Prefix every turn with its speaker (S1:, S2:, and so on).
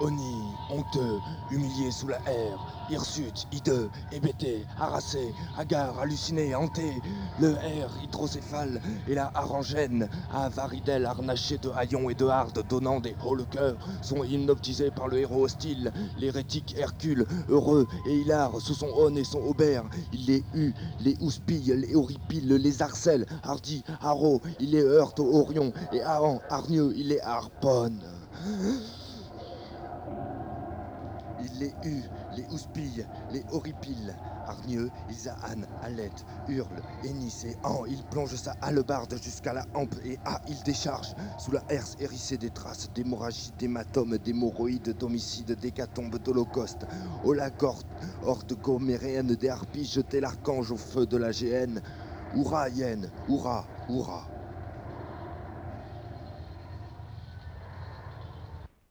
S1: Oni, honteux, humilié sous la R, hirsute, hideux, hébété, harassé, hagard, halluciné, hanté, le R hydrocéphale et la harengène, à varidelle harnaché de haillons et de hardes, donnant des hauts le cœur, sont hypnotisés par le héros hostile, l'hérétique Hercule, heureux et hilar, sous son aune et son aubert, il les hue, les houspille, les horripile, les harcèle, hardi, haro, il les heurte au horion, et Ahan, hargneux, il les harponne. Il les hue, les houspille, les horripile. Hargneux, ils ahanent, halètent, hurlent, hennissent et il plonge sa hallebarde jusqu'à la hampe et il décharge sous la herse hérissée des traces d'hémorragie, d'hématomes, d'hémorroïdes, d'homicides, d'hécatombes, d'holocauste. Au lac horde goméréenne des harpies, jetez l'archange au feu de la géhenne. Hourra, hyène, hourra, hourra.